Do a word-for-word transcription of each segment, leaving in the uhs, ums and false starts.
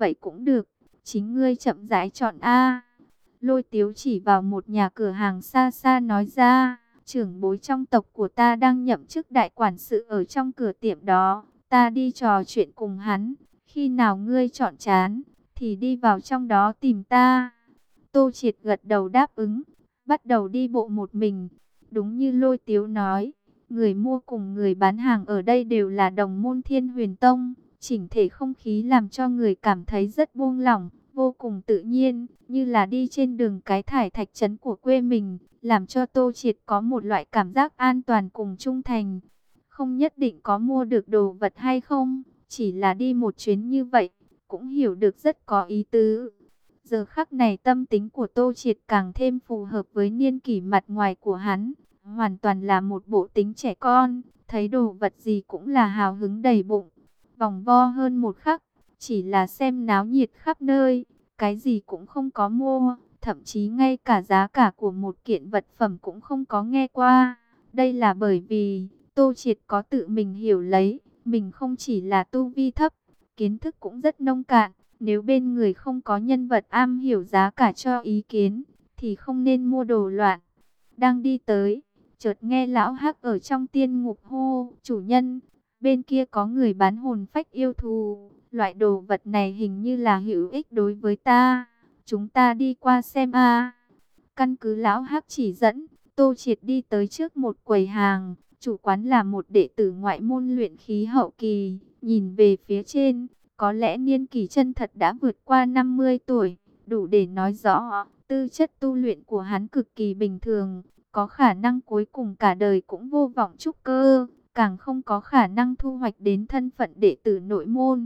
vậy cũng được, chính ngươi chậm rãi chọn a. Lôi Tiếu chỉ vào một nhà cửa hàng xa xa nói ra, trưởng bối trong tộc của ta đang nhậm chức đại quản sự ở trong cửa tiệm đó, ta đi trò chuyện cùng hắn, khi nào ngươi chọn chán, thì đi vào trong đó tìm ta. Tô Triệt gật đầu đáp ứng, bắt đầu đi bộ một mình. Đúng như Lôi Tiếu nói, người mua cùng người bán hàng ở đây đều là đồng môn Thiên Huyền Tông, chỉnh thể không khí làm cho người cảm thấy rất buông lỏng, vô cùng tự nhiên, như là đi trên đường cái thải thạch trấn của quê mình, làm cho Tô Triệt có một loại cảm giác an toàn cùng trung thành. Không nhất định có mua được đồ vật hay không, chỉ là đi một chuyến như vậy, cũng hiểu được rất có ý tứ. Giờ khắc này tâm tính của Tô Triệt càng thêm phù hợp với niên kỷ mặt ngoài của hắn, hoàn toàn là một bộ tính trẻ con, thấy đồ vật gì cũng là hào hứng đầy bụng. Vòng vo hơn một khắc, chỉ là xem náo nhiệt khắp nơi, cái gì cũng không có mua, thậm chí ngay cả giá cả của một kiện vật phẩm cũng không có nghe qua. Đây là bởi vì Tô Triệt có tự mình hiểu lấy, mình không chỉ là tu vi thấp, kiến thức cũng rất nông cạn. Nếu bên người không có nhân vật am hiểu giá cả cho ý kiến, thì không nên mua đồ loạn. Đang đi tới, chợt nghe lão Hắc ở trong tiên ngục hô, chủ nhân, bên kia có người bán hồn phách yêu thù. Loại đồ vật này hình như là hữu ích đối với ta. Chúng ta đi qua xem a. Căn cứ lão Hắc chỉ dẫn, Tô Triệt đi tới trước một quầy hàng. Chủ quán là một đệ tử ngoại môn luyện khí hậu kỳ. Nhìn về phía trên, có lẽ niên kỷ chân thật đã vượt qua năm mươi tuổi. Đủ để nói rõ, tư chất tu luyện của hắn cực kỳ bình thường. Có khả năng cuối cùng cả đời cũng vô vọng trúc cơ, càng không có khả năng thu hoạch đến thân phận đệ tử nội môn.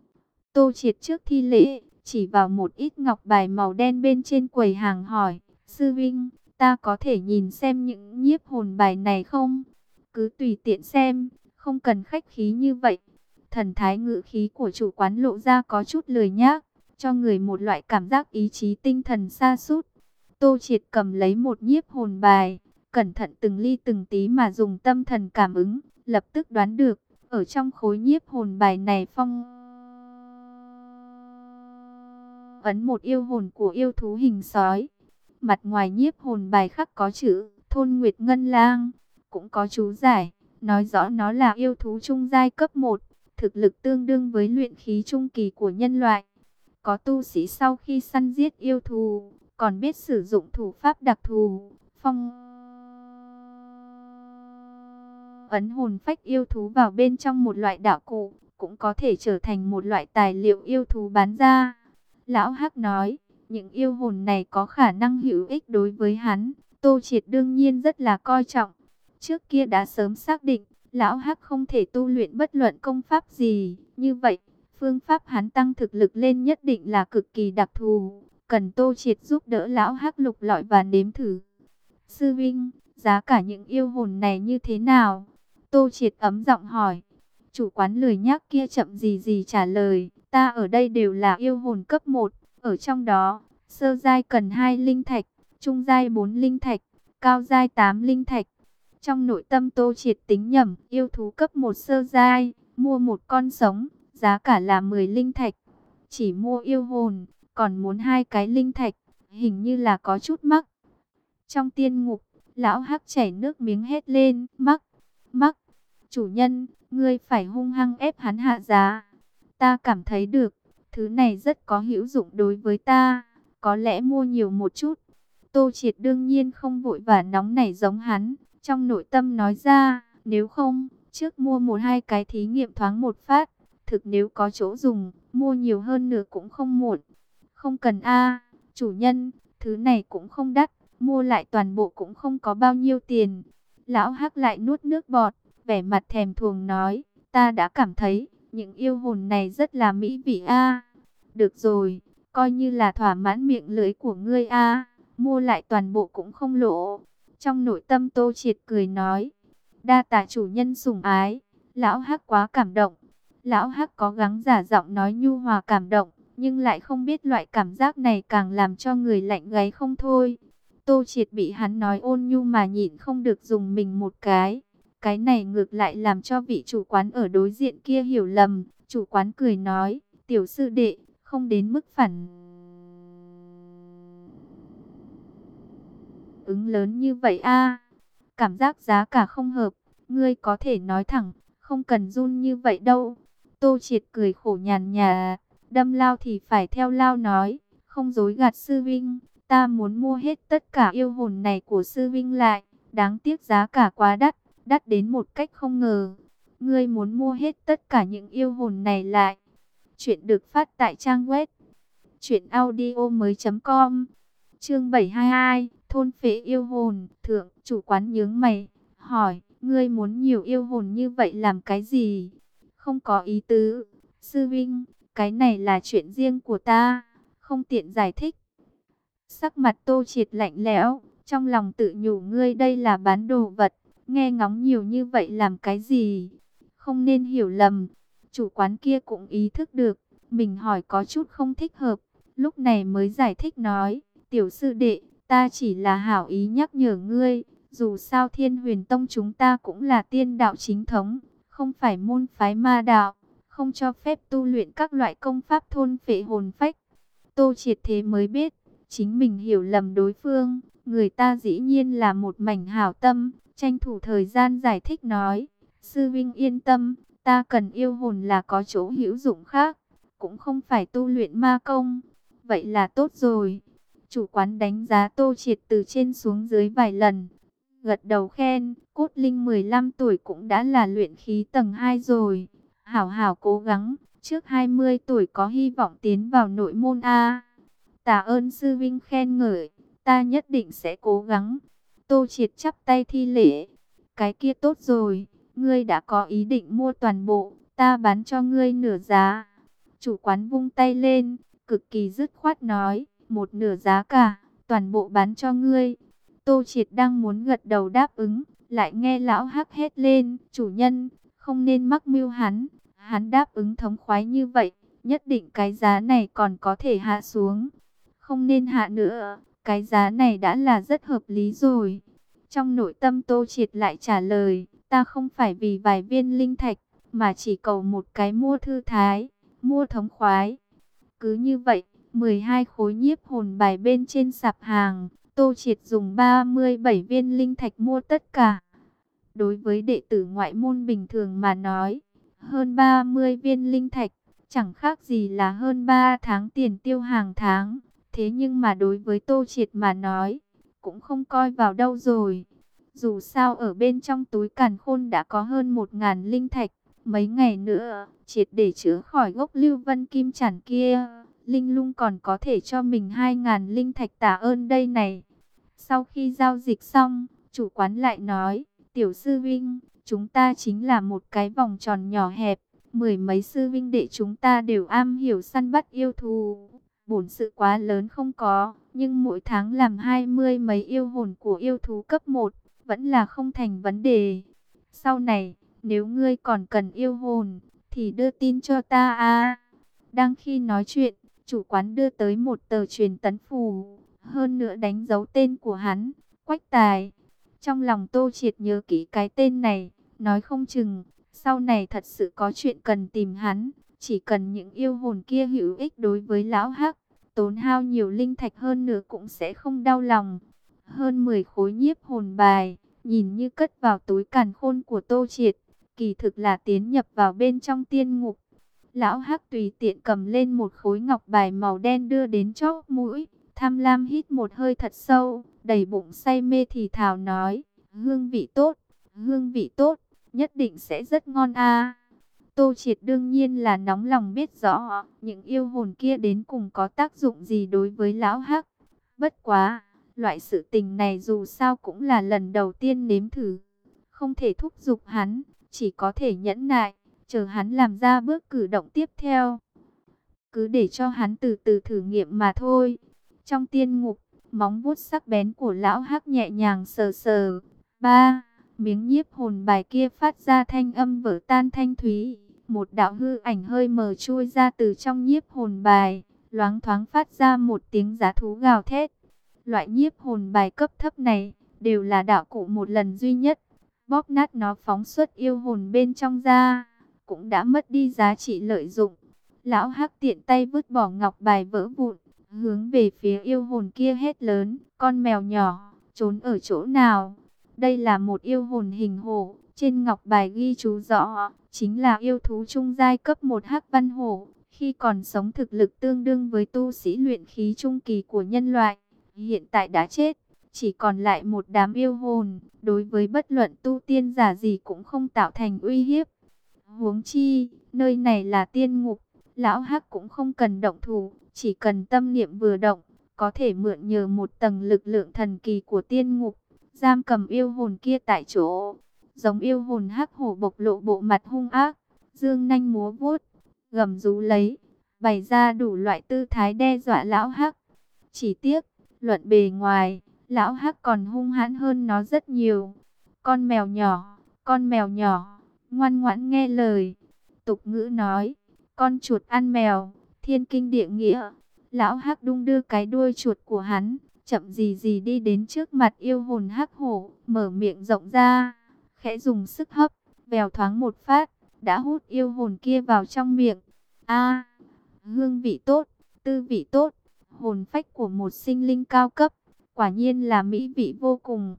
Tô Triệt trước thi lễ, chỉ vào một ít ngọc bài màu đen bên trên quầy hàng hỏi, sư vinh, ta có thể nhìn xem những nhiếp hồn bài này không? Cứ tùy tiện xem, không cần khách khí như vậy. Thần thái ngữ khí của chủ quán lộ ra có chút lười nhác, cho người một loại cảm giác ý chí tinh thần sa sút. Tô Triệt cầm lấy một nhiếp hồn bài, cẩn thận từng ly từng tí mà dùng tâm thần cảm ứng, lập tức đoán được, ở trong khối nhiếp hồn bài này phong ấn một yêu hồn của yêu thú hình sói. Mặt ngoài nhiếp hồn bài khắc có chữ Thôn Nguyệt Ngân Lang, cũng có chú giải, nói rõ nó là yêu thú trung giai cấp một, thực lực tương đương với luyện khí trung kỳ của nhân loại. Có tu sĩ sau khi săn giết yêu thú, còn biết sử dụng thủ pháp đặc thù, phong ấn hồn phách yêu thú vào bên trong một loại đạo cụ, cũng có thể trở thành một loại tài liệu yêu thú bán ra. Lão Hắc nói, những yêu hồn này có khả năng hữu ích đối với hắn, Tô Triệt đương nhiên rất là coi trọng. Trước kia đã sớm xác định, Lão Hắc không thể tu luyện bất luận công pháp gì, như vậy, phương pháp hắn tăng thực lực lên nhất định là cực kỳ đặc thù, cần Tô Triệt giúp đỡ Lão Hắc lục lọi và nếm thử. Sư Vinh, giá cả những yêu hồn này như thế nào? Tô Triệt ấm giọng hỏi. Chủ quán lười nhác kia chậm gì gì trả lời, ta ở đây đều là yêu hồn cấp một, ở trong đó, sơ giai cần hai linh thạch, trung giai bốn linh thạch, cao giai tám linh thạch. Trong nội tâm Tô Triệt tính nhẩm, yêu thú cấp một sơ giai, mua một con sống, giá cả là mười linh thạch. Chỉ mua yêu hồn, còn muốn hai cái linh thạch, hình như là có chút mắc. Trong tiên ngục, lão Hắc chảy nước miếng hét lên, mắc, mắc. Chủ nhân, ngươi phải hung hăng ép hắn hạ giá. Ta cảm thấy được, thứ này rất có hữu dụng đối với ta, có lẽ mua nhiều một chút. Tô Triệt đương nhiên không vội và nóng nảy giống hắn, trong nội tâm nói ra, nếu không, trước mua một hai cái thí nghiệm thoáng một phát, thực nếu có chỗ dùng, mua nhiều hơn nữa cũng không muộn. Không cần a, chủ nhân, thứ này cũng không đắt, mua lại toàn bộ cũng không có bao nhiêu tiền. Lão Hắc lại nuốt nước bọt, vẻ mặt thèm thuồng nói, ta đã cảm thấy, những yêu hồn này rất là mỹ vị a. Được rồi, coi như là thỏa mãn miệng lưỡi của ngươi a, mua lại toàn bộ cũng không lỗ. Trong nội tâm Tô Triệt cười nói, đa tạ chủ nhân sủng ái. Lão Hắc quá cảm động. Lão Hắc cố gắng giả giọng nói nhu hòa cảm động, nhưng lại không biết loại cảm giác này càng làm cho người lạnh gáy không thôi. Tô Triệt bị hắn nói ôn nhu mà nhịn không được dùng mình một cái. Cái này ngược lại làm cho vị chủ quán ở đối diện kia hiểu lầm. Chủ quán cười nói, tiểu sư đệ, không đến mức phản ứng lớn như vậy a. Cảm giác giá cả không hợp, ngươi có thể nói thẳng, không cần run như vậy đâu. Tô Triệt cười khổ nhàn nhà, đâm lao thì phải theo lao nói, không dối gạt sư vinh, ta muốn mua hết tất cả yêu hồn này của sư vinh lại, đáng tiếc giá cả quá đắt, đắt đến một cách không ngờ. Ngươi muốn mua hết tất cả những yêu hồn này lại. Chuyện được phát tại trang web truyện audio mới chấm com. Chương bảy mươi hai, thôn phệ yêu hồn. Thượng chủ quán nhướng mày, hỏi, ngươi muốn nhiều yêu hồn như vậy làm cái gì? Không có ý tứ, sư vinh, cái này là chuyện riêng của ta, không tiện giải thích. Sắc mặt Tô Triệt lạnh lẽo, trong lòng tự nhủ, ngươi đây là bán đồ vật, nghe ngóng nhiều như vậy làm cái gì? Không nên hiểu lầm. Chủ quán kia cũng ý thức được, mình hỏi có chút không thích hợp, lúc này mới giải thích nói, tiểu sư đệ, ta chỉ là hảo ý nhắc nhở ngươi, dù sao Thiên Huyền Tông chúng ta cũng là tiên đạo chính thống, không phải môn phái ma đạo, không cho phép tu luyện các loại công pháp thôn phệ hồn phách. Tô Triệt thế mới biết, chính mình hiểu lầm đối phương, người ta dĩ nhiên là một mảnh hảo tâm, tranh thủ thời gian giải thích nói, sư vinh yên tâm, ta cần yêu hồn là có chỗ hữu dụng khác, cũng không phải tu luyện ma công. Vậy là tốt rồi. Chủ quán đánh giá Tô Triệt từ trên xuống dưới vài lần, gật đầu khen, Cốt Linh mười lăm tuổi cũng đã là luyện khí tầng hai rồi. Hảo hảo cố gắng, trước hai mươi tuổi có hy vọng tiến vào nội môn A. Tạ ơn sư vinh khen ngợi, ta nhất định sẽ cố gắng. Tô Triệt chắp tay thi lễ, cái kia tốt rồi, ngươi đã có ý định mua toàn bộ, ta bán cho ngươi nửa giá. Chủ quán vung tay lên, cực kỳ dứt khoát nói, một nửa giá cả, toàn bộ bán cho ngươi. Tô Triệt đang muốn gật đầu đáp ứng, lại nghe lão hắc hét lên, chủ nhân, không nên mắc mưu hắn, hắn đáp ứng thống khoái như vậy, nhất định cái giá này còn có thể hạ xuống. Không nên hạ nữa, cái giá này đã là rất hợp lý rồi. Trong nội tâm Tô Triệt lại trả lời, ta không phải vì vài viên linh thạch, mà chỉ cầu một cái mua thư thái, mua thống khoái. Cứ như vậy, mười hai khối nhiếp hồn bài bên trên sạp hàng, Tô Triệt dùng ba mươi bảy viên linh thạch mua tất cả. Đối với đệ tử ngoại môn bình thường mà nói, hơn ba mươi viên linh thạch, chẳng khác gì là hơn ba tháng tiền tiêu hàng tháng. Thế nhưng mà đối với Tô Triệt mà nói, cũng không coi vào đâu rồi. Dù sao ở bên trong túi càn khôn đã có hơn một ngàn linh thạch. Mấy ngày nữa, triệt để chữa khỏi gốc Lưu Vân Kim Chản kia, Linh Lung còn có thể cho mình hai ngàn linh thạch tạ ơn đây này. Sau khi giao dịch xong, chủ quán lại nói, tiểu sư vinh, chúng ta chính là một cái vòng tròn nhỏ hẹp. Mười mấy sư vinh đệ chúng ta đều am hiểu săn bắt yêu thú. Bổn sự quá lớn không có, nhưng mỗi tháng làm hai mươi mấy yêu hồn của yêu thú cấp một, vẫn là không thành vấn đề. Sau này, nếu ngươi còn cần yêu hồn, thì đưa tin cho ta a. Đang khi nói chuyện, chủ quán đưa tới một tờ truyền tấn phù, hơn nữa đánh dấu tên của hắn, Quách Tài. Trong lòng Tô Triệt nhớ kỹ cái tên này, nói không chừng, sau này thật sự có chuyện cần tìm hắn. Chỉ cần những yêu hồn kia hữu ích đối với lão hắc, tốn hao nhiều linh thạch hơn nữa cũng sẽ không đau lòng. Hơn mười khối nhiếp hồn bài, nhìn như cất vào túi càn khôn của Tô Triệt, kỳ thực là tiến nhập vào bên trong tiên ngục. Lão hắc tùy tiện cầm lên một khối ngọc bài màu đen đưa đến chóp mũi, tham lam hít một hơi thật sâu, đầy bụng say mê thì thào nói, hương vị tốt, hương vị tốt, nhất định sẽ rất ngon a. Tô Triệt đương nhiên là nóng lòng biết rõ những yêu hồn kia đến cùng có tác dụng gì đối với lão hắc. Bất quá, loại sự tình này dù sao cũng là lần đầu tiên nếm thử, không thể thúc giục hắn, chỉ có thể nhẫn nại, chờ hắn làm ra bước cử động tiếp theo. Cứ để cho hắn từ từ thử nghiệm mà thôi. Trong tiên ngục, móng vuốt sắc bén của lão hắc nhẹ nhàng sờ sờ. Ba, miếng nhiếp hồn bài kia phát ra thanh âm vỡ tan thanh thúy. Một đạo hư ảnh hơi mờ chui ra từ trong nhiếp hồn bài, loáng thoáng phát ra một tiếng giá thú gào thét. Loại nhiếp hồn bài cấp thấp này, đều là đạo cụ một lần duy nhất. Bóp nát nó phóng xuất yêu hồn bên trong ra, cũng đã mất đi giá trị lợi dụng. Lão Hắc tiện tay vứt bỏ ngọc bài vỡ vụn, hướng về phía yêu hồn kia hét lớn, con mèo nhỏ, trốn ở chỗ nào? Đây là một yêu hồn hình hổ, trên ngọc bài ghi chú rõ, chính là yêu thú trung giai cấp một Hắc Văn Hổ, khi còn sống thực lực tương đương với tu sĩ luyện khí trung kỳ của nhân loại, hiện tại đã chết, chỉ còn lại một đám yêu hồn, đối với bất luận tu tiên giả gì cũng không tạo thành uy hiếp. Huống chi, nơi này là tiên ngục, lão Hắc cũng không cần động thủ, chỉ cần tâm niệm vừa động, có thể mượn nhờ một tầng lực lượng thần kỳ của tiên ngục, giam cầm yêu hồn kia tại chỗ. Giống yêu hồn Hắc Hổ bộc lộ bộ mặt hung ác, dương nanh múa vuốt, gầm rú lấy, bày ra đủ loại tư thái đe dọa lão Hắc. Chỉ tiếc, luận bề ngoài, lão Hắc còn hung hãn hơn nó rất nhiều. Con mèo nhỏ, con mèo nhỏ, ngoan ngoãn nghe lời. Tục ngữ nói, con chuột ăn mèo, thiên kinh địa nghĩa. Lão Hắc đung đưa cái đuôi chuột của hắn, chậm gì gì đi đến trước mặt yêu hồn Hắc Hổ, mở miệng rộng ra, khẽ dùng sức hấp, vèo thoáng một phát, đã hút yêu hồn kia vào trong miệng. A, hương vị tốt, tư vị tốt, hồn phách của một sinh linh cao cấp, quả nhiên là mỹ vị vô cùng.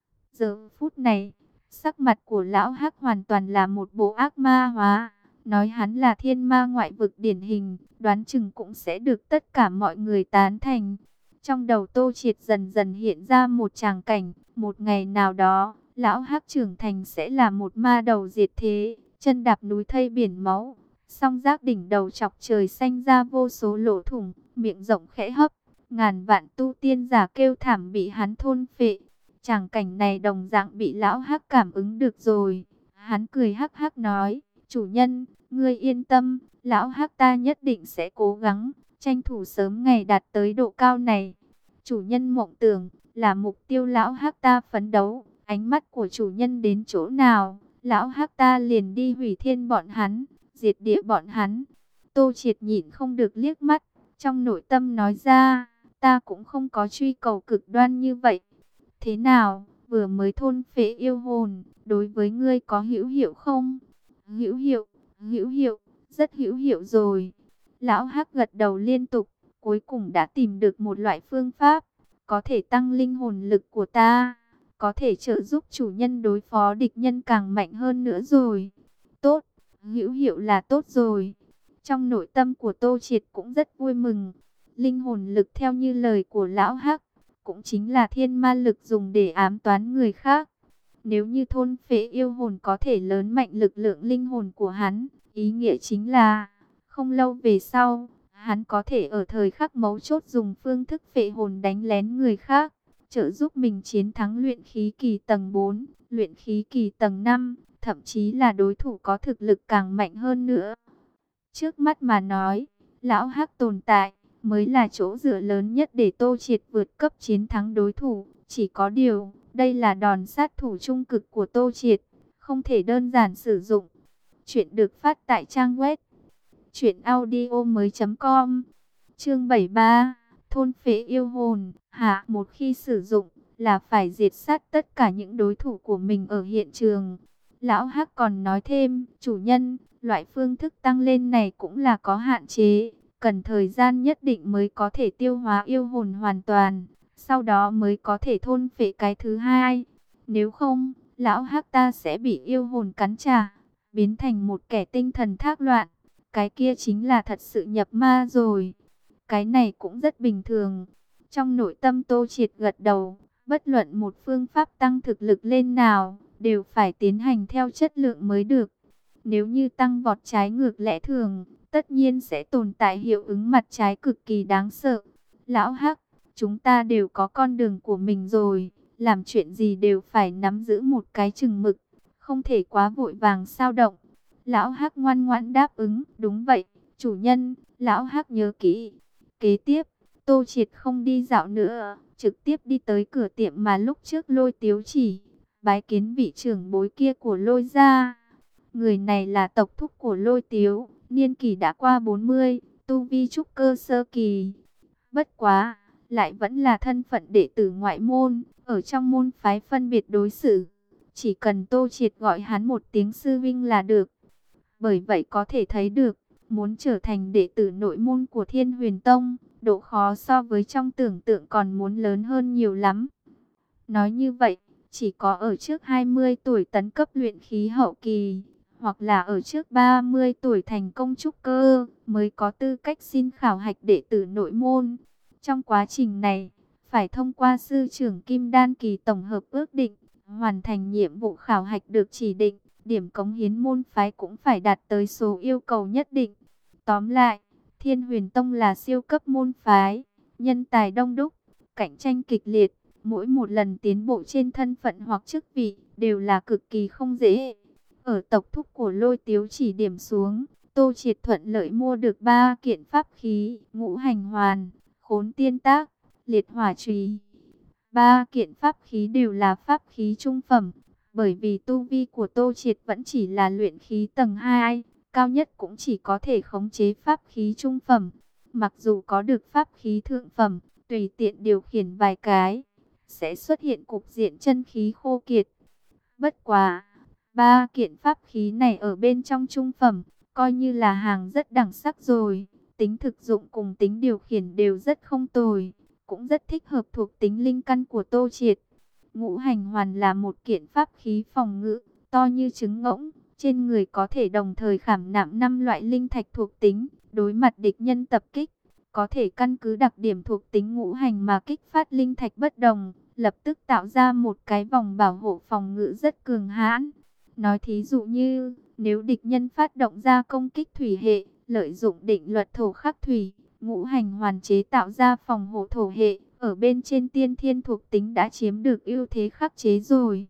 Giờ phút này, sắc mặt của lão Hắc hoàn toàn là một bộ ác ma hóa. Nói hắn là thiên ma ngoại vực điển hình, đoán chừng cũng sẽ được tất cả mọi người tán thành. Trong đầu Tô Triệt dần dần hiện ra một tràng cảnh, một ngày nào đó, lão Hắc trưởng thành sẽ là một ma đầu diệt thế, chân đạp núi thây biển máu, song giác đỉnh đầu chọc trời xanh ra vô số lỗ thủng, miệng rộng khẽ hấp, ngàn vạn tu tiên giả kêu thảm bị hắn thôn phệ. Tràng cảnh này đồng dạng bị lão Hắc cảm ứng được rồi. Hắn cười hắc hắc nói, chủ nhân, ngươi yên tâm, lão Hắc ta nhất định sẽ cố gắng, tranh thủ sớm ngày đạt tới độ cao này. Chủ nhân mộng tưởng, là mục tiêu lão Hắc ta phấn đấu, ánh mắt của chủ nhân đến chỗ nào, lão Hắc ta liền đi hủy thiên bọn hắn, diệt địa bọn hắn. Tô Triệt nhịn không được liếc mắt, trong nội tâm nói ra, ta cũng không có truy cầu cực đoan như vậy. Thế nào, vừa mới thôn phệ yêu hồn, đối với ngươi có hữu hiệu không? Hữu hiệu, hữu hiệu, rất hữu hiệu rồi. Lão Hắc gật đầu liên tục, cuối cùng đã tìm được một loại phương pháp, có thể tăng linh hồn lực của ta, có thể trợ giúp chủ nhân đối phó địch nhân càng mạnh hơn nữa rồi. Tốt, hữu hiệu là tốt rồi. Trong nội tâm của Tô Triệt cũng rất vui mừng. Linh hồn lực theo như lời của lão Hắc, cũng chính là thiên ma lực dùng để ám toán người khác. Nếu như thôn phệ yêu hồn có thể lớn mạnh lực lượng linh hồn của hắn, ý nghĩa chính là, không lâu về sau, hắn có thể ở thời khắc mấu chốt dùng phương thức phệ hồn đánh lén người khác, trợ giúp mình chiến thắng luyện khí kỳ tầng bốn, luyện khí kỳ tầng năm, thậm chí là đối thủ có thực lực càng mạnh hơn nữa. Trước mắt mà nói, lão Hắc tồn tại mới là chỗ dựa lớn nhất để Tô Triệt vượt cấp chiến thắng đối thủ. Chỉ có điều, đây là đòn sát thủ trung cực của Tô Triệt, không thể đơn giản sử dụng. Chuyện được phát tại trang web truyện audio mới chấm com. Chương bảy mươi ba, thôn phệ yêu hồn. Hạ, một khi sử dụng là phải diệt sát tất cả những đối thủ của mình ở hiện trường. Lão Hắc còn nói thêm, chủ nhân, loại phương thức tăng lên này cũng là có hạn chế, cần thời gian nhất định mới có thể tiêu hóa yêu hồn hoàn toàn, sau đó mới có thể thôn phệ cái thứ hai. Nếu không, lão Hắc ta sẽ bị yêu hồn cắn trả, biến thành một kẻ tinh thần thác loạn. Cái kia chính là thật sự nhập ma rồi. Cái này cũng rất bình thường. Trong nội tâm Tô Triệt gật đầu, bất luận một phương pháp tăng thực lực lên nào, đều phải tiến hành theo chất lượng mới được. Nếu như tăng vọt trái ngược lẽ thường, tất nhiên sẽ tồn tại hiệu ứng mặt trái cực kỳ đáng sợ. Lão Hắc, chúng ta đều có con đường của mình rồi, làm chuyện gì đều phải nắm giữ một cái chừng mực, không thể quá vội vàng xao động. Lão Hắc ngoan ngoãn đáp ứng, đúng vậy, chủ nhân, lão Hắc nhớ kỹ. Kế tiếp, Tô Triệt không đi dạo nữa, trực tiếp đi tới cửa tiệm mà lúc trước Lôi Tiếu chỉ bái kiến vị trưởng bối kia của Lôi gia. Người này là tộc thúc của Lôi Tiếu, niên kỷ đã qua bốn mươi, tu vi trúc cơ sơ kỳ. Bất quá, lại vẫn là thân phận đệ tử ngoại môn, ở trong môn phái phân biệt đối xử. Chỉ cần Tô Triệt gọi hắn một tiếng sư vinh là được. Bởi vậy có thể thấy được, Muốn trở thành đệ tử nội môn của Thiên Huyền Tông, độ khó so với trong tưởng tượng còn muốn lớn hơn nhiều lắm. Nói như vậy, chỉ có ở trước hai mươi tuổi tấn cấp luyện khí hậu kỳ, hoặc là ở trước ba mươi tuổi thành công trúc cơ, mới có tư cách xin khảo hạch đệ tử nội môn. Trong quá trình này, phải thông qua sư trưởng Kim Đan kỳ tổng hợp ước định, hoàn thành nhiệm vụ khảo hạch được chỉ định, điểm cống hiến môn phái cũng phải đạt tới số yêu cầu nhất định. Tóm lại, Thiên Huyền Tông là siêu cấp môn phái, nhân tài đông đúc, cạnh tranh kịch liệt, mỗi một lần tiến bộ trên thân phận hoặc chức vị đều là cực kỳ không dễ. Ở tộc thúc của Lôi Tiếu chỉ điểm xuống, Tô Triệt thuận lợi mua được ba kiện pháp khí, ngũ hành hoàn, khốn tiên tác, liệt hỏa chùy. Ba kiện pháp khí đều là pháp khí trung phẩm, bởi vì tu vi của Tô Triệt vẫn chỉ là luyện khí tầng hai, cao nhất cũng chỉ có thể khống chế pháp khí trung phẩm. Mặc dù có được pháp khí thượng phẩm, tùy tiện điều khiển vài cái, sẽ xuất hiện cục diện chân khí khô kiệt. Bất quá, ba kiện pháp khí này ở bên trong trung phẩm, coi như là hàng rất đẳng sắc rồi. Tính thực dụng cùng tính điều khiển đều rất không tồi, cũng rất thích hợp thuộc tính linh căn của Tô Triệt. Ngũ hành hoàn là một kiện pháp khí phòng ngự, to như trứng ngỗng, trên người có thể đồng thời khảm nạm năm loại linh thạch thuộc tính, đối mặt địch nhân tập kích, có thể căn cứ đặc điểm thuộc tính ngũ hành mà kích phát linh thạch bất đồng, lập tức tạo ra một cái vòng bảo hộ phòng ngự rất cường hãn. Nói thí dụ như, nếu địch nhân phát động ra công kích thủy hệ, lợi dụng định luật thổ khắc thủy, ngũ hành hoàn chế tạo ra phòng hộ thổ hệ, ở bên trên tiên thiên thuộc tính đã chiếm được ưu thế khắc chế rồi.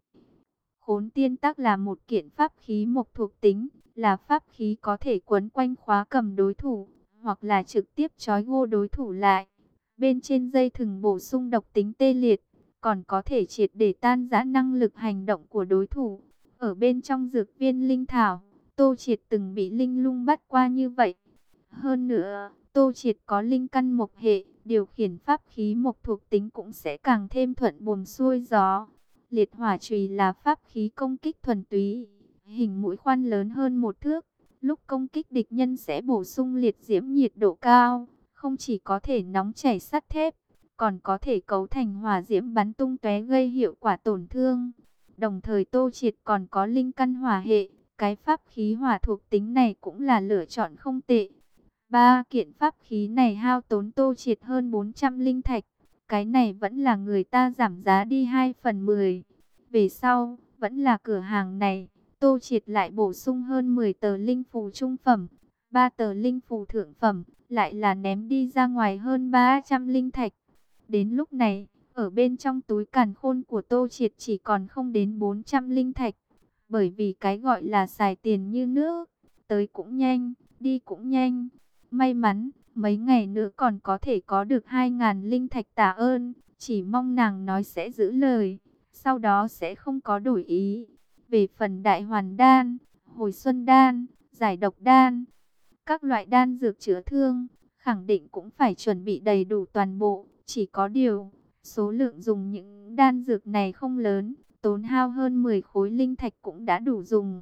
Khốn tiên tắc là một kiện pháp khí mộc thuộc tính, là pháp khí có thể quấn quanh khóa cầm đối thủ, hoặc là trực tiếp trói gô đối thủ lại. Bên trên dây thừng bổ sung độc tính tê liệt, còn có thể triệt để tan rã năng lực hành động của đối thủ. Ở bên trong dược viên linh thảo, Tô Triệt từng bị linh lung bắt qua như vậy. Hơn nữa, Tô Triệt có linh căn mộc hệ, điều khiển pháp khí mộc thuộc tính cũng sẽ càng thêm thuận buồm xuôi gió. Liệt hỏa chùy là pháp khí công kích thuần túy, hình mũi khoan lớn hơn một thước. Lúc công kích địch nhân sẽ bổ sung liệt diễm nhiệt độ cao, không chỉ có thể nóng chảy sắt thép, còn có thể cấu thành hỏa diễm bắn tung tóe gây hiệu quả tổn thương. Đồng thời Tô Triệt còn có linh căn hỏa hệ, cái pháp khí hỏa thuộc tính này cũng là lựa chọn không tệ. Ba kiện pháp khí này hao tốn Tô Triệt hơn bốn trăm linh thạch, cái này vẫn là người ta giảm giá đi hai phần mười. Về sau, vẫn là cửa hàng này, Tô Triệt lại bổ sung hơn mười tờ linh phù trung phẩm, ba tờ linh phù thượng phẩm, lại là ném đi ra ngoài hơn ba trăm linh thạch. Đến lúc này, ở bên trong túi càn khôn của Tô Triệt chỉ còn không đến bốn trăm linh thạch, bởi vì cái gọi là xài tiền như nước, tới cũng nhanh, đi cũng nhanh. May mắn, mấy ngày nữa còn có thể có được hai ngàn linh thạch tạ ơn, chỉ mong nàng nói sẽ giữ lời, sau đó sẽ không có đổi ý. Về phần đại hoàn đan, hồi xuân đan, giải độc đan, các loại đan dược chữa thương, khẳng định cũng phải chuẩn bị đầy đủ toàn bộ. Chỉ có điều, số lượng dùng những đan dược này không lớn, tốn hao hơn mười khối linh thạch cũng đã đủ dùng.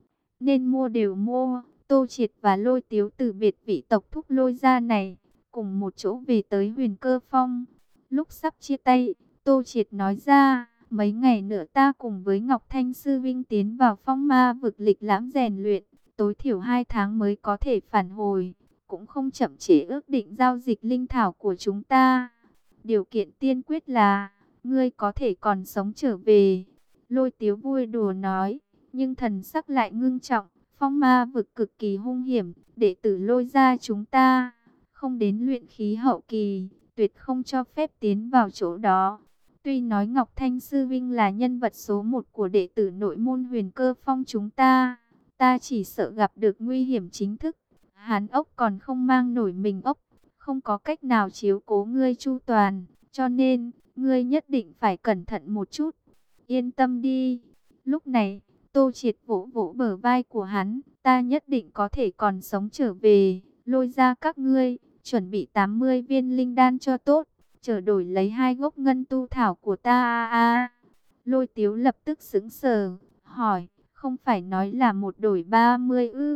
Nên mua đều mua. Tô Triệt và Lôi Tiếu từ biệt vị tộc thúc Lôi gia này, cùng một chỗ về tới Huyền Cơ Phong. Lúc sắp chia tay, Tô Triệt nói ra, mấy ngày nữa ta cùng với Ngọc Thanh Sư Vinh tiến vào phong ma vực lịch lãm rèn luyện, tối thiểu hai tháng mới có thể phản hồi, cũng không chậm trễ ước định giao dịch linh thảo của chúng ta. Điều kiện tiên quyết là, ngươi có thể còn sống trở về. Lôi Tiếu vui đùa nói, nhưng thần sắc lại ngưng trọng. Phong ma vực cực kỳ hung hiểm, đệ tử Lôi gia chúng ta không đến luyện khí hậu kỳ, tuyệt không cho phép tiến vào chỗ đó. Tuy nói Ngọc Thanh Sư Vinh là nhân vật số một của đệ tử nội môn Huyền Cơ Phong chúng ta, ta chỉ sợ gặp được nguy hiểm chính thức. Hán ốc còn không mang nổi mình ốc, không có cách nào chiếu cố ngươi chu toàn, cho nên ngươi nhất định phải cẩn thận một chút. Yên tâm đi. Lúc này, Tô Triệt vỗ vỗ bờ vai của hắn, ta nhất định có thể còn sống trở về. Lôi ra các ngươi, chuẩn bị tám mươi viên linh đan cho tốt, chờ đổi lấy hai gốc ngân tu thảo của ta. a a Lôi Tiếu lập tức sững sờ, hỏi, không phải nói là một đổi ba mươi ư?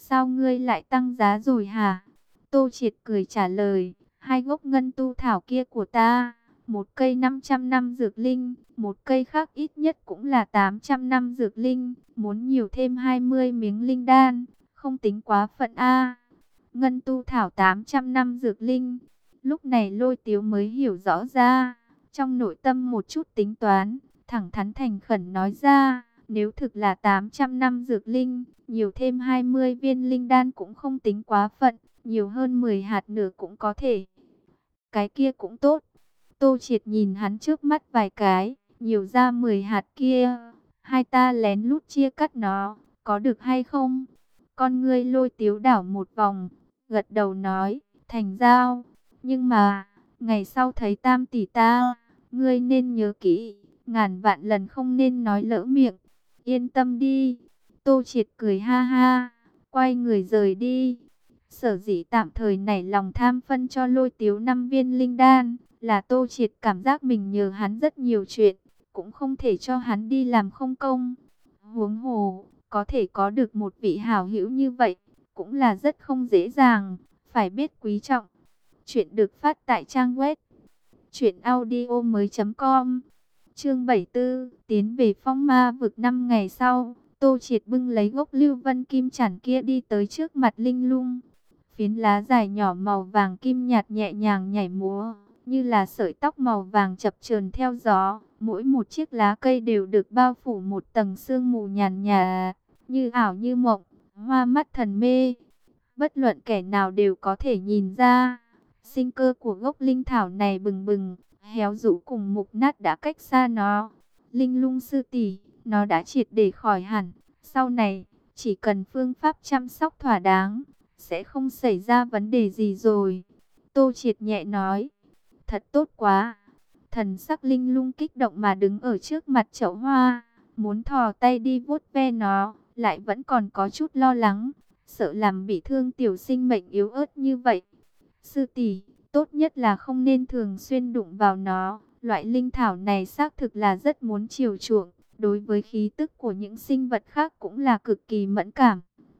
Sao ngươi lại tăng giá rồi hả? Tô Triệt cười trả lời, hai gốc ngân tu thảo kia của ta, một cây năm trăm năm dược linh, một cây khác ít nhất cũng là tám trăm năm dược linh, muốn nhiều thêm hai mươi miếng linh đan, không tính quá phận a. Ngân tu thảo tám trăm năm dược linh. Lúc này Lôi Tiếu mới hiểu rõ ra, trong nội tâm một chút tính toán, thẳng thắn thành khẩn nói ra, nếu thực là tám trăm năm dược linh, nhiều thêm hai mươi viên linh đan cũng không tính quá phận, nhiều hơn mười hạt nữa cũng có thể. Cái kia cũng tốt. Tô Triệt nhìn hắn trước mắt vài cái, nhiều ra mười hạt kia, hai ta lén lút chia cắt nó, có được hay không? Con ngươi Lôi Tiếu đảo một vòng, gật đầu nói, thành giao. Nhưng mà, ngày sau thấy tam tỷ ta, ngươi nên nhớ kỹ, ngàn vạn lần không nên nói lỡ miệng. Yên tâm đi. Tô Triệt cười ha ha, quay người rời đi. Sở dĩ tạm thời nảy lòng tham phân cho Lôi Tiếu năm viên linh đan, là Tô Triệt cảm giác mình nhờ hắn rất nhiều chuyện, cũng không thể cho hắn đi làm không công. Huống hồ, có thể có được một vị hảo hữu như vậy, cũng là rất không dễ dàng, phải biết quý trọng. Chuyện được phát tại trang web truyện audio mới com. Chương bảy mươi tư, tiến về phong ma vực. Năm ngày sau, Tô Triệt bưng lấy gốc lưu vân kim chản kia đi tới trước mặt Linh Lung. Phiến lá dài nhỏ màu vàng kim nhạt nhẹ nhàng nhảy múa, như là sợi tóc màu vàng chập chờn theo gió. Mỗi một chiếc lá cây đều được bao phủ một tầng sương mù nhàn nhạt, như ảo như mộng, hoa mắt thần mê. Bất luận kẻ nào đều có thể nhìn ra, sinh cơ của gốc linh thảo này bừng bừng, héo rũ cùng mục nát đã cách xa nó. Linh Lung sư tỷ, nó đã triệt để khỏi hẳn, sau này chỉ cần phương pháp chăm sóc thỏa đáng, sẽ không xảy ra vấn đề gì rồi. Tô Triệt nhẹ nói, thật tốt quá. Thần sắc Linh Lung kích động mà đứng ở trước mặt chậu hoa, muốn thò tay đi vuốt ve nó, lại vẫn còn có chút lo lắng, sợ làm bị thương tiểu sinh mệnh yếu ớt như vậy. Sư tỷ, tốt nhất là không nên thường xuyên đụng vào nó. Loại linh thảo này xác thực là rất muốn chiều chuộng, đối với khí tức của những sinh vật khác cũng là cực kỳ mẫn cảm.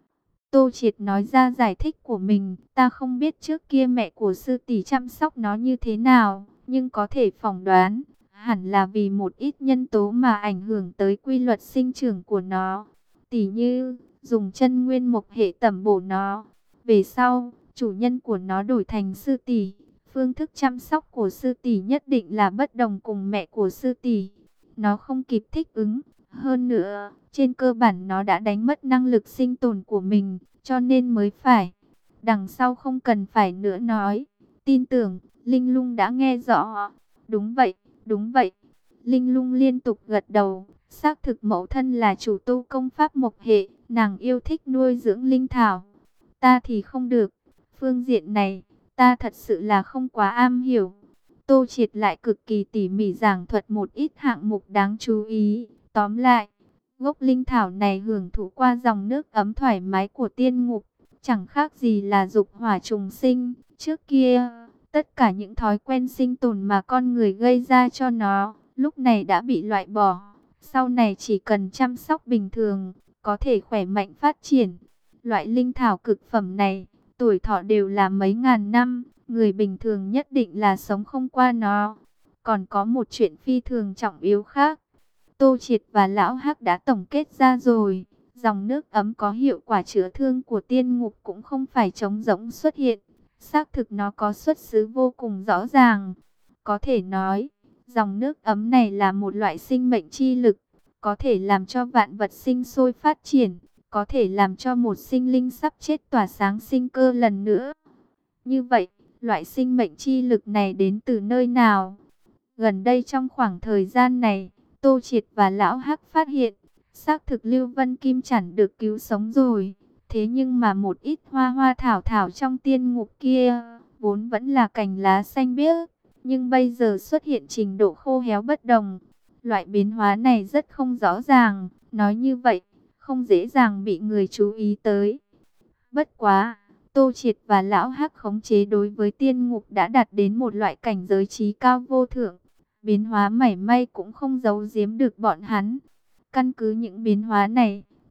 Tô Triệt nói ra giải thích của mình, ta không biết trước kia mẹ của sư tỷ chăm sóc nó như thế nào, nhưng có thể phỏng đoán, hẳn là vì một ít nhân tố mà ảnh hưởng tới quy luật sinh trưởng của nó. Tỉ như, dùng chân nguyên mộc hệ tẩm bổ nó. Về sau, chủ nhân của nó đổi thành sư tỷ, phương thức chăm sóc của sư tỷ nhất định là bất đồng cùng mẹ của sư tỷ. Nó không kịp thích ứng, hơn nữa, trên cơ bản nó đã đánh mất năng lực sinh tồn của mình, cho nên mới phải. Đằng sau không cần phải nữa nói, tin tưởng, Linh Lung đã nghe rõ. Đúng vậy, đúng vậy. Linh Lung liên tục gật đầu, xác thực mẫu thân là chủ tu công pháp mộc hệ, nàng yêu thích nuôi dưỡng linh thảo. Ta thì không được, phương diện này, ta thật sự là không quá am hiểu. Tô Triệt lại cực kỳ tỉ mỉ giảng thuật một ít hạng mục đáng chú ý. Tóm lại, gốc linh thảo này hưởng thụ qua dòng nước ấm thoải mái của tiên ngục, chẳng khác gì là dục hỏa trùng sinh. Trước kia, tất cả những thói quen sinh tồn mà con người gây ra cho nó, lúc này đã bị loại bỏ. Sau này chỉ cần chăm sóc bình thường, có thể khỏe mạnh phát triển. Loại linh thảo cực phẩm này, tuổi thọ đều là mấy ngàn năm, người bình thường nhất định là sống không qua nó. Còn có một chuyện phi thường trọng yếu khác, Tô Triệt và Lão Hắc đã tổng kết ra rồi. Dòng nước ấm có hiệu quả chữa thương của tiên ngục cũng không phải trống rỗng xuất hiện. Xác thực nó có xuất xứ vô cùng rõ ràng. Có thể nói, dòng nước ấm này là một loại sinh mệnh chi lực, có thể làm cho vạn vật sinh sôi phát triển, có thể làm cho một sinh linh sắp chết tỏa sáng sinh cơ lần nữa. Như vậy, loại sinh mệnh chi lực này đến từ nơi nào? Gần đây trong khoảng thời gian này, Tô Triệt và Lão Hắc phát hiện, xác thực Lưu Vân Kim Chản được cứu sống rồi. Thế nhưng mà một ít hoa hoa thảo thảo trong tiên ngục kia, vốn vẫn là cành lá xanh biếc, nhưng bây giờ xuất hiện trình độ khô héo bất đồng. Loại biến hóa này rất không rõ ràng, nói như vậy, không dễ dàng bị người chú ý tới. Bất quá, Tô Triệt và Lão Hắc khống chế đối với tiên ngục đã đạt đến một loại cảnh giới trí cao vô thượng. Biến hóa mảy may cũng không giấu giếm được bọn hắn. Căn cứ những biến hóa này,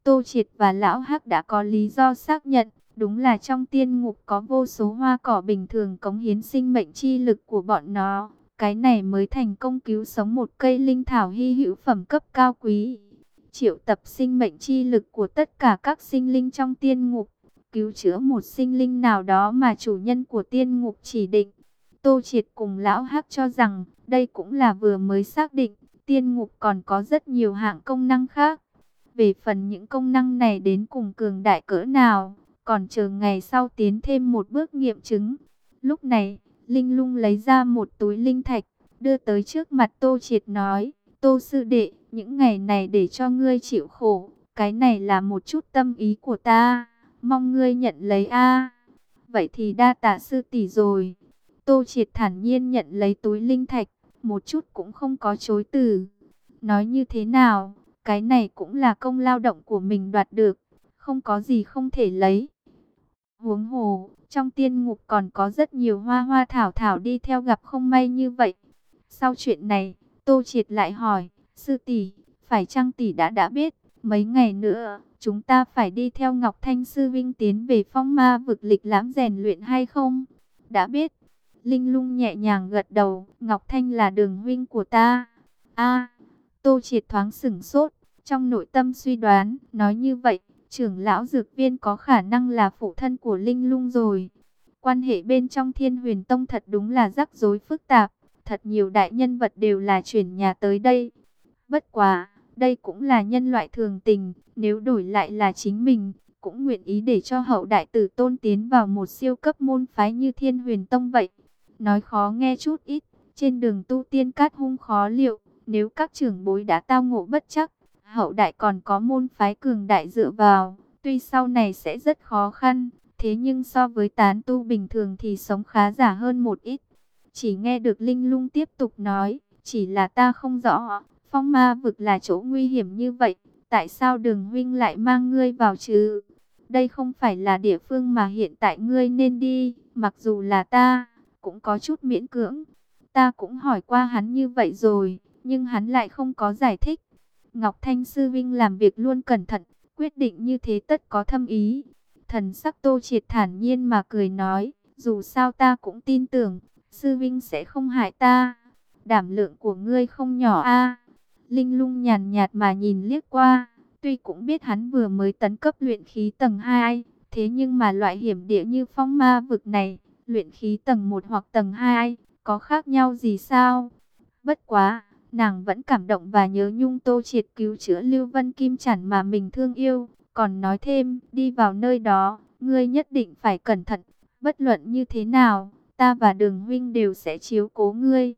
Tô Triệt và Lão Hắc đã có lý do xác nhận, đúng là trong tiên ngục có vô số hoa cỏ bình thường cống hiến sinh mệnh chi lực của bọn nó. Cái này mới thành công cứu sống một cây linh thảo hy hữu phẩm cấp cao quý. Triệu tập sinh mệnh chi lực của tất cả các sinh linh trong tiên ngục, cứu chữa một sinh linh nào đó mà chủ nhân của tiên ngục chỉ định. Tô Triệt cùng Lão Hắc cho rằng đây cũng là vừa mới xác định, tiên ngục còn có rất nhiều hạng công năng khác. Về phần những công năng này đến cùng cường đại cỡ nào, còn chờ ngày sau tiến thêm một bước nghiệm chứng. Lúc này, Linh Lung lấy ra một túi linh thạch, đưa tới trước mặt Tô Triệt nói, Tô sư đệ, những ngày này để cho ngươi chịu khổ, cái này là một chút tâm ý của ta, mong ngươi nhận lấy a. Vậy thì đa tạ sư tỷ rồi. Tô Triệt thản nhiên nhận lấy túi linh thạch, một chút cũng không có chối từ. Nói như thế nào, cái này cũng là công lao động của mình đoạt được, không có gì không thể lấy. Huống hồ, trong tiên ngục còn có rất nhiều hoa hoa thảo thảo đi theo gặp không may như vậy. Sau chuyện này, Tô Triệt lại hỏi, sư tỷ, phải chăng tỷ đã đã biết, mấy ngày nữa, chúng ta phải đi theo Ngọc Thanh sư vinh tiến về phong ma vực lịch lãm rèn luyện hay không? Đã biết. Linh Lung nhẹ nhàng gật đầu, Ngọc Thanh là đường huynh của ta. A, Tô Triệt thoáng sửng sốt, trong nội tâm suy đoán, nói như vậy, trưởng lão dược viên có khả năng là phụ thân của Linh Lung rồi. Quan hệ bên trong Thiên Huyền Tông thật đúng là rắc rối phức tạp, thật nhiều đại nhân vật đều là chuyển nhà tới đây. Bất quá, đây cũng là nhân loại thường tình, nếu đổi lại là chính mình, cũng nguyện ý để cho hậu đại tử tôn tiến vào một siêu cấp môn phái như Thiên Huyền Tông vậy. Nói khó nghe chút ít, trên đường tu tiên cát hung khó liệu, nếu các trưởng bối đã tao ngộ bất chắc, hậu đại còn có môn phái cường đại dựa vào, tuy sau này sẽ rất khó khăn, thế nhưng so với tán tu bình thường thì sống khá giả hơn một ít. Chỉ nghe được Linh Lung tiếp tục nói, chỉ là ta không rõ, phong ma vực là chỗ nguy hiểm như vậy, tại sao đường huynh lại mang ngươi vào chứ? Đây không phải là địa phương mà hiện tại ngươi nên đi, mặc dù là ta, cũng có chút miễn cưỡng. Ta cũng hỏi qua hắn như vậy rồi, nhưng hắn lại không có giải thích. Ngọc Thanh sư vinh làm việc luôn cẩn thận, quyết định như thế tất có thâm ý. Thần sắc Tô Triệt thản nhiên mà cười nói, dù sao ta cũng tin tưởng, sư vinh sẽ không hại ta. Đảm lượng của ngươi không nhỏ a. Linh Lung nhàn nhạt mà nhìn liếc qua, tuy cũng biết hắn vừa mới tấn cấp luyện khí tầng hai, thế nhưng mà loại hiểm địa như phong ma vực này, luyện khí tầng một hoặc tầng hai, có khác nhau gì sao? Bất quá, nàng vẫn cảm động và nhớ nhung Tô Triệt cứu chữa Lưu Vân Kim Chản mà mình thương yêu, còn nói thêm, đi vào nơi đó, ngươi nhất định phải cẩn thận, bất luận như thế nào, ta và Đường huynh đều sẽ chiếu cố ngươi.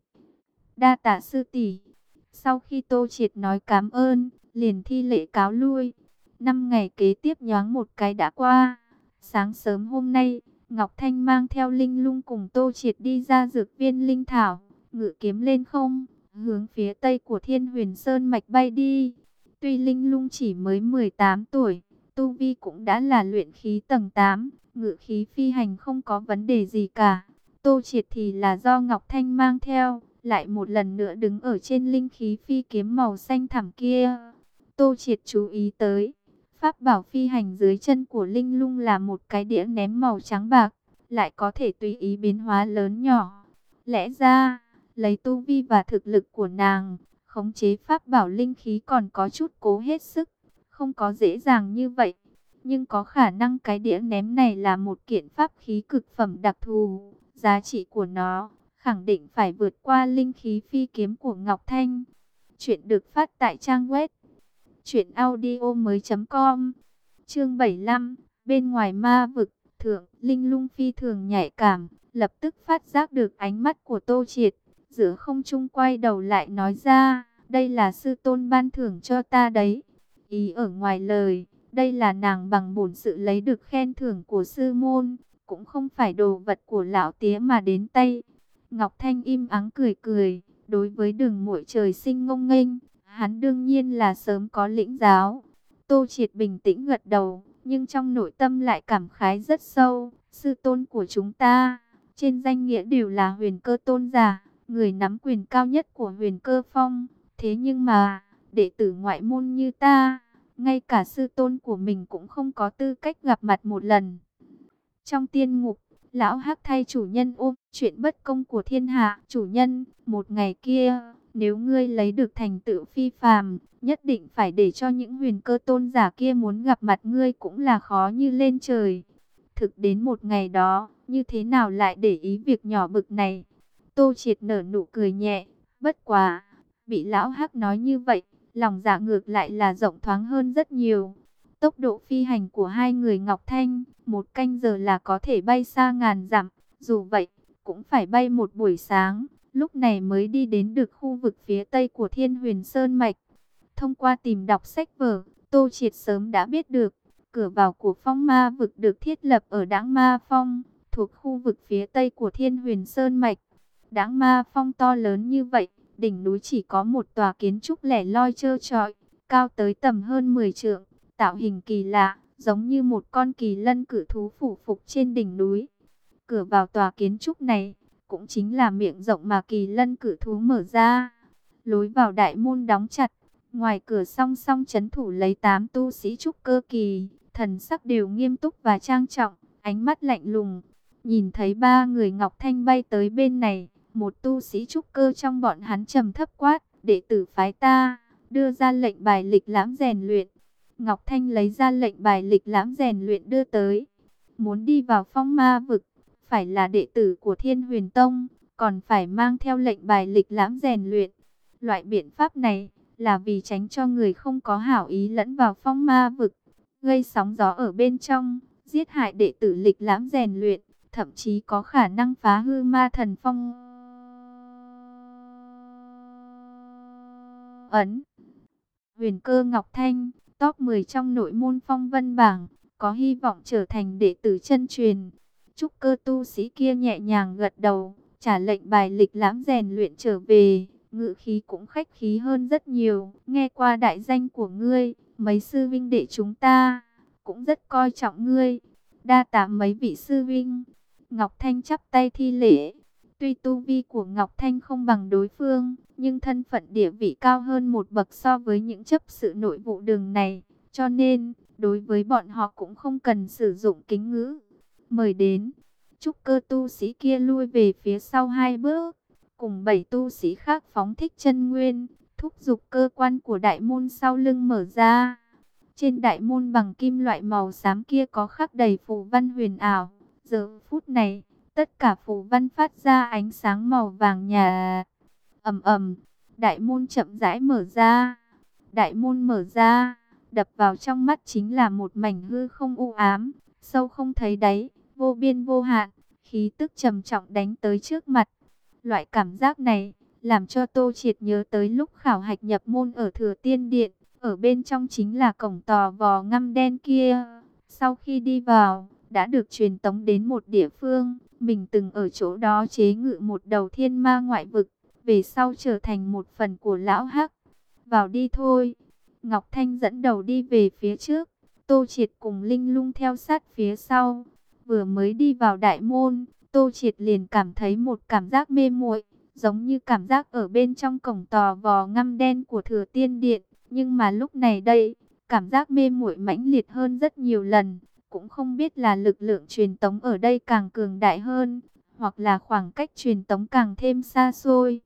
Đa tạ sư tỷ. Sau khi Tô Triệt nói cảm ơn, liền thi lễ cáo lui. Năm ngày kế tiếp nhoáng một cái đã qua. Sáng sớm hôm nay, Ngọc Thanh mang theo Linh Lung cùng Tô Triệt đi ra dược viên linh thảo, ngự kiếm lên không, hướng phía tây của Thiên Huyền Sơn mạch bay đi. Tuy Linh Lung chỉ mới mười tám tuổi, tu vi cũng đã là luyện khí tầng tám, ngự khí phi hành không có vấn đề gì cả. Tô Triệt thì là do Ngọc Thanh mang theo, lại một lần nữa đứng ở trên linh khí phi kiếm màu xanh thẳm kia. Tô Triệt chú ý tới, pháp bảo phi hành dưới chân của Linh Lung là một cái đĩa ném màu trắng bạc, lại có thể tùy ý biến hóa lớn nhỏ. Lẽ ra, lấy tu vi và thực lực của nàng, khống chế pháp bảo linh khí còn có chút cố hết sức, không có dễ dàng như vậy. Nhưng có khả năng cái đĩa ném này là một kiện pháp khí cực phẩm đặc thù, giá trị của nó khẳng định phải vượt qua linh khí phi kiếm của Ngọc Thanh. Chuyện được phát tại trang web truyện audio mới chấm com. Chương bảy mươi lăm, bên ngoài ma vực, thượng, Linh Lung phi thường nhạy cảm, lập tức phát giác được ánh mắt của Tô Triệt, giữa không trung quay đầu lại nói ra, đây là sư tôn ban thưởng cho ta đấy. Ý ở ngoài lời, đây là nàng bằng bổn sự lấy được khen thưởng của sư môn, cũng không phải đồ vật của lão tía mà đến tay. Ngọc Thanh im ắng cười cười, đối với Đường Muội trời sinh ngông nghênh, hắn đương nhiên là sớm có lĩnh giáo. Tô Triệt bình tĩnh gật đầu, nhưng trong nội tâm lại cảm khái rất sâu. Sư tôn của chúng ta, trên danh nghĩa đều là Huyền Cơ tôn giả, người nắm quyền cao nhất của Huyền Cơ Phong. Thế nhưng mà, đệ tử ngoại môn như ta, ngay cả sư tôn của mình cũng không có tư cách gặp mặt một lần. Trong tiên ngục, lão Hắc thay chủ nhân ôm chuyện bất công của thiên hạ. Chủ nhân, một ngày kia, nếu ngươi lấy được thành tựu phi phàm, nhất định phải để cho những huyền cơ tôn giả kia muốn gặp mặt ngươi cũng là khó như lên trời. Thực đến một ngày đó, như thế nào lại để ý việc nhỏ bực này? Tô Triệt nở nụ cười nhẹ, bất quá, bị lão Hắc nói như vậy, lòng dạ ngược lại là rộng thoáng hơn rất nhiều. Tốc độ phi hành của hai người Ngọc Thanh, một canh giờ là có thể bay xa ngàn dặm, dù vậy, cũng phải bay một buổi sáng, lúc này mới đi đến được khu vực phía tây của Thiên Huyền Sơn Mạch. Thông qua tìm đọc sách vở, Tô Triệt sớm đã biết được, cửa vào của Phong Ma vực được thiết lập ở Đãng Ma Phong, thuộc khu vực phía tây của Thiên Huyền Sơn Mạch. Đãng Ma Phong to lớn như vậy, đỉnh núi chỉ có một tòa kiến trúc lẻ loi trơ trọi, cao tới tầm hơn mười trượng, tạo hình kỳ lạ, giống như một con kỳ lân cử thú phủ phục trên đỉnh núi. Cửa vào tòa kiến trúc này, cũng chính là miệng rộng mà kỳ lân cử thú mở ra. Lối vào đại môn đóng chặt, ngoài cửa song song trấn thủ lấy tám tu sĩ trúc cơ kỳ, thần sắc đều nghiêm túc và trang trọng, ánh mắt lạnh lùng. Nhìn thấy ba người Ngọc Thanh bay tới bên này, một tu sĩ trúc cơ trong bọn hắn trầm thấp quát, đệ tử phái ta, đưa ra lệnh bài lịch lãm rèn luyện. Ngọc Thanh lấy ra lệnh bài lịch lãm rèn luyện đưa tới. Muốn đi vào Phong Ma vực, phải là đệ tử của Thiên Huyền Tông, còn phải mang theo lệnh bài lịch lãm rèn luyện. Loại biện pháp này là vì tránh cho người không có hảo ý lẫn vào Phong Ma vực, gây sóng gió ở bên trong, giết hại đệ tử lịch lãm rèn luyện, thậm chí có khả năng phá hư ma thần phong ấn. Huyền cơ Ngọc Thanh, top mười trong nội môn phong vân bảng, có hy vọng trở thành đệ tử chân truyền. Trúc cơ tu sĩ kia nhẹ nhàng gật đầu, trả lệnh bài lịch lãm rèn luyện trở về, ngữ khí cũng khách khí hơn rất nhiều. Nghe qua đại danh của ngươi, mấy sư vinh đệ chúng ta cũng rất coi trọng ngươi. Đa tạ mấy vị sư vinh. Ngọc Thanh chắp tay thi lễ. Tuy tu vi của Ngọc Thanh không bằng đối phương, nhưng thân phận địa vị cao hơn một bậc so với những chấp sự nội vụ đường này, cho nên đối với bọn họ cũng không cần sử dụng kính ngữ. Mời đến. Trúc cơ tu sĩ kia lui về phía sau hai bước, cùng bảy tu sĩ khác phóng thích chân nguyên, thúc giục cơ quan của đại môn sau lưng mở ra. Trên đại môn bằng kim loại màu xám kia có khắc đầy phù văn huyền ảo. Giờ phút này, tất cả phù văn phát ra ánh sáng màu vàng nhạt. Ầm ầm, đại môn chậm rãi mở ra. Đại môn mở ra, đập vào trong mắt chính là một mảnh hư không u ám, sâu không thấy đáy, vô biên vô hạn, khí tức trầm trọng đánh tới trước mặt. Loại cảm giác này làm cho Tô Triệt nhớ tới lúc khảo hạch nhập môn ở Thừa Tiên Điện, ở bên trong chính là cổng tò vò ngăm đen kia. Sau khi đi vào, đã được truyền tống đến một địa phương, mình từng ở chỗ đó chế ngự một đầu thiên ma ngoại vực, về sau trở thành một phần của lão Hắc. Vào đi thôi. Ngọc Thanh dẫn đầu đi về phía trước, Tô Triệt cùng Linh Lung theo sát phía sau. Vừa mới đi vào đại môn, Tô Triệt liền cảm thấy một cảm giác mê muội, giống như cảm giác ở bên trong cổng tò vò ngăm đen của Thừa Tiên Điện. Nhưng mà lúc này đây, cảm giác mê muội mãnh liệt hơn rất nhiều lần. Cũng không biết là lực lượng truyền tống ở đây càng cường đại hơn, hoặc là khoảng cách truyền tống càng thêm xa xôi.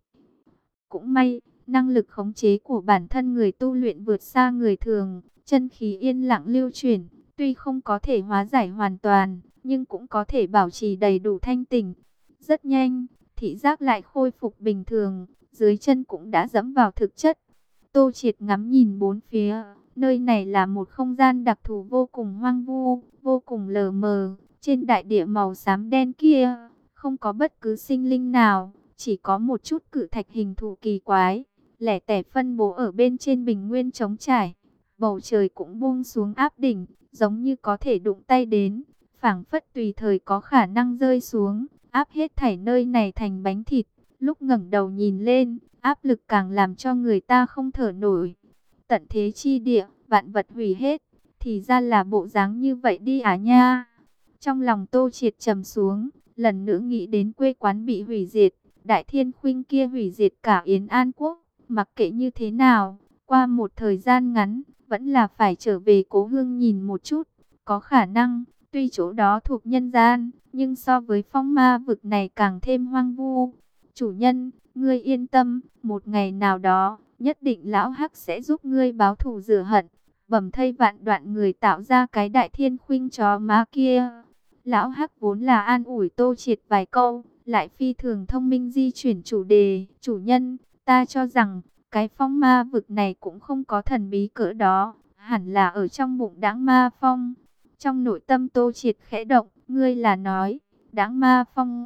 Cũng may, năng lực khống chế của bản thân người tu luyện vượt xa người thường, chân khí yên lặng lưu chuyển, tuy không có thể hóa giải hoàn toàn, nhưng cũng có thể bảo trì đầy đủ thanh tỉnh. Rất nhanh, thị giác lại khôi phục bình thường, dưới chân cũng đã dẫm vào thực chất. Tô Triệt ngắm nhìn bốn phía, nơi này là một không gian đặc thù vô cùng hoang vu, vô cùng lờ mờ. Trên đại địa màu xám đen kia, không có bất cứ sinh linh nào, chỉ có một chút cự thạch hình thù kỳ quái, lẻ tẻ phân bố ở bên trên bình nguyên trống trải. Bầu trời cũng buông xuống áp đỉnh, giống như có thể đụng tay đến, phảng phất tùy thời có khả năng rơi xuống, áp hết thảy nơi này thành bánh thịt. Lúc ngẩng đầu nhìn lên, áp lực càng làm cho người ta không thở nổi. Tận thế chi địa, vạn vật hủy hết, thì ra là bộ dáng như vậy đi à nha. Trong lòng Tô Triệt trầm xuống, lần nữa nghĩ đến quê quán bị hủy diệt, Đại Thiên Khuynh kia hủy diệt cả Yến An Quốc, mặc kệ như thế nào, Qua một thời gian ngắn, vẫn là phải trở về cố hương nhìn một chút. Có khả năng, tuy chỗ đó thuộc nhân gian, nhưng so với phong ma vực này càng thêm hoang vu. Chủ nhân, ngươi yên tâm, một ngày nào đó, nhất định lão hắc sẽ giúp ngươi báo thù rửa hận, bầm thây vạn đoạn người tạo ra cái đại thiên khuynh chó má kia. Lão hắc vốn là an ủi Tô Triệt vài câu, lại phi thường thông minh di chuyển chủ đề. Chủ nhân, ta cho rằng, cái phong ma vực này cũng không có thần bí cỡ đó, hẳn là ở trong bụng Đãng Ma Phong. Trong nội tâm Tô Triệt khẽ động, ngươi là nói, Đãng Ma Phong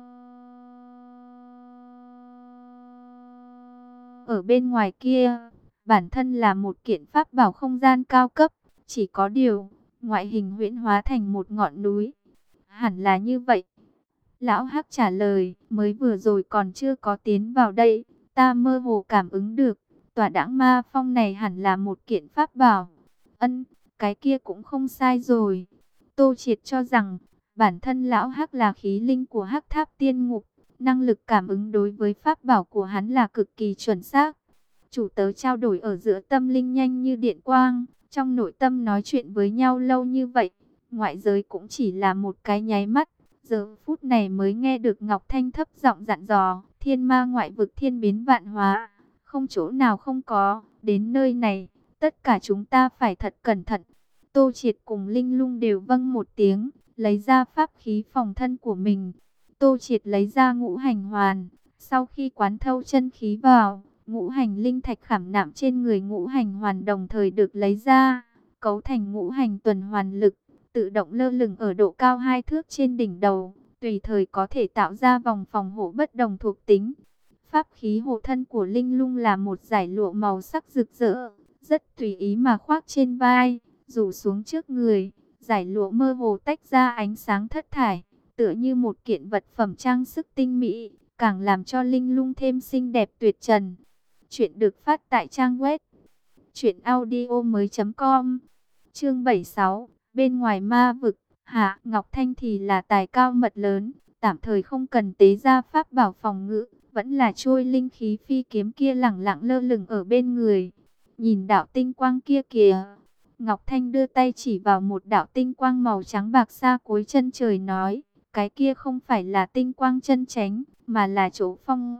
ở bên ngoài kia, bản thân là một kiện pháp bảo không gian cao cấp, chỉ có điều, ngoại hình huyễn hóa thành một ngọn núi. Hẳn là như vậy. Lão Hắc trả lời, mới vừa rồi còn chưa có tiến vào đây, ta mơ hồ cảm ứng được, tòa Đãng Ma Phong này hẳn là một kiện pháp bảo. Ân, cái kia cũng không sai rồi. Tô Triệt cho rằng, bản thân Lão Hắc là khí linh của Hắc Tháp Tiên Ngục, năng lực cảm ứng đối với pháp bảo của hắn là cực kỳ chuẩn xác. Chủ tớ trao đổi ở giữa tâm linh nhanh như điện quang, trong nội tâm nói chuyện với nhau lâu như vậy, ngoại giới cũng chỉ là một cái nháy mắt. Giờ phút này mới nghe được Ngọc Thanh thấp giọng dặn dò, thiên ma ngoại vực thiên biến vạn hóa, không chỗ nào không có, đến nơi này, tất cả chúng ta phải thật cẩn thận. Tô Triệt cùng Linh Lung đều vâng một tiếng, lấy ra pháp khí phòng thân của mình. Tô Triệt lấy ra ngũ hành hoàn, sau khi quán thâu chân khí vào, ngũ hành linh thạch khảm nạm trên người ngũ hành hoàn đồng thời được lấy ra, cấu thành ngũ hành tuần hoàn lực, tự động lơ lửng ở độ cao hai thước trên đỉnh đầu, tùy thời có thể tạo ra vòng phòng hộ bất đồng thuộc tính. Pháp khí hộ thân của Linh Lung là một dải lụa màu sắc rực rỡ, rất tùy ý mà khoác trên vai, rủ xuống trước người, dải lụa mơ hồ tách ra ánh sáng thất thải, tựa như một kiện vật phẩm trang sức tinh mỹ, càng làm cho Linh Lung thêm xinh đẹp tuyệt trần. Chuyện được phát tại trang web truyện audio mới chấm com. Chương bảy mươi sáu, bên ngoài ma vực, Hạ Ngọc Thanh thì là tài cao mật lớn, tạm thời không cần tế ra pháp bảo phòng ngự, vẫn là trôi linh khí phi kiếm kia lẳng lặng lơ lửng ở bên người. Nhìn đạo tinh quang kia kìa. Ngọc Thanh đưa tay chỉ vào một đạo tinh quang màu trắng bạc xa cuối chân trời nói, cái kia không phải là tinh quang chân chánh, mà là chỗ phong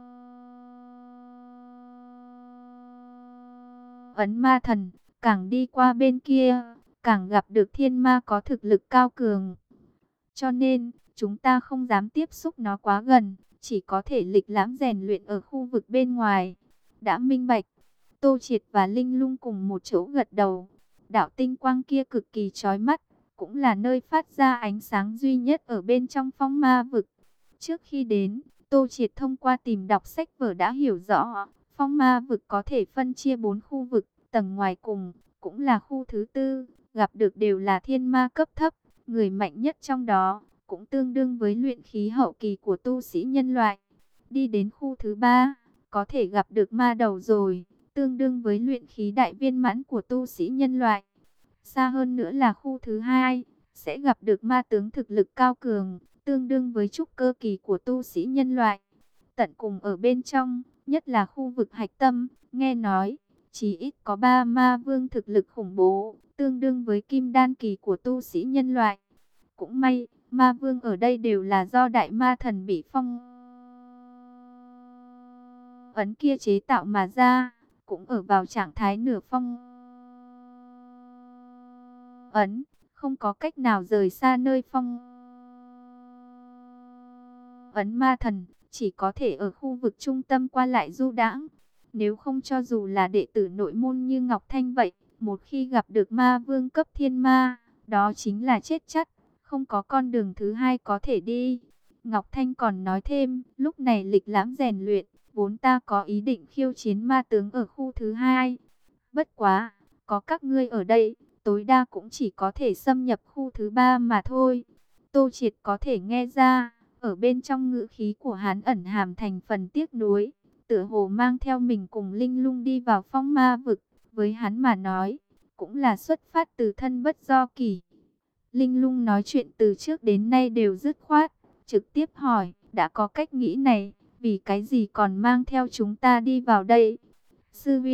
ấn ma thần. Càng đi qua bên kia, càng gặp được thiên ma có thực lực cao cường. Cho nên, chúng ta không dám tiếp xúc nó quá gần, chỉ có thể lịch lãm rèn luyện ở khu vực bên ngoài. Đã minh bạch. Tô Triệt và Linh Lung cùng một chỗ gật đầu. Đạo tinh quang kia cực kỳ chói mắt, cũng là nơi phát ra ánh sáng duy nhất ở bên trong phong ma vực. Trước khi đến, Tô Triệt thông qua tìm đọc sách vở đã hiểu rõ, phong ma vực có thể phân chia bốn khu vực, tầng ngoài cùng, cũng là khu thứ tư, gặp được đều là thiên ma cấp thấp, người mạnh nhất trong đó, cũng tương đương với luyện khí hậu kỳ của tu sĩ nhân loại. Đi đến khu thứ ba, có thể gặp được ma đầu rồi, tương đương với luyện khí đại viên mãn của tu sĩ nhân loại. Xa hơn nữa là khu thứ hai, sẽ gặp được ma tướng thực lực cao cường, tương đương với trúc cơ kỳ của tu sĩ nhân loại. Tận cùng ở bên trong, nhất là khu vực hạch tâm, nghe nói, chỉ ít có ba ma vương thực lực khủng bố, tương đương với kim đan kỳ của tu sĩ nhân loại. Cũng may, ma vương ở đây đều là do đại ma thần bị phong ấn kia chế tạo mà ra, cũng ở vào trạng thái nửa phong ấn, không có cách nào rời xa nơi phong ấn ma thần, chỉ có thể ở khu vực trung tâm qua lại du đãng. Nếu không cho dù là đệ tử nội môn như Ngọc Thanh vậy, một khi gặp được ma vương cấp thiên ma, đó chính là chết chắc, không có con đường thứ hai có thể đi. Ngọc Thanh còn nói thêm, lúc này lịch lãm rèn luyện, vốn ta có ý định khiêu chiến ma tướng ở khu thứ hai. Bất quá, có các ngươi ở đây, tối đa cũng chỉ có thể xâm nhập khu thứ ba mà thôi. Tô Triệt có thể nghe ra, ở bên trong ngữ khí của hắn ẩn hàm thành phần tiếc nuối, tựa hồ mang theo mình cùng Linh Lung đi vào phong ma vực, với hắn mà nói, cũng là xuất phát từ thân bất do kỷ. Linh Lung nói chuyện từ trước đến nay đều dứt khoát, trực tiếp hỏi, đã có cách nghĩ này, vì cái gì còn mang theo chúng ta đi vào đây? Sư huynh,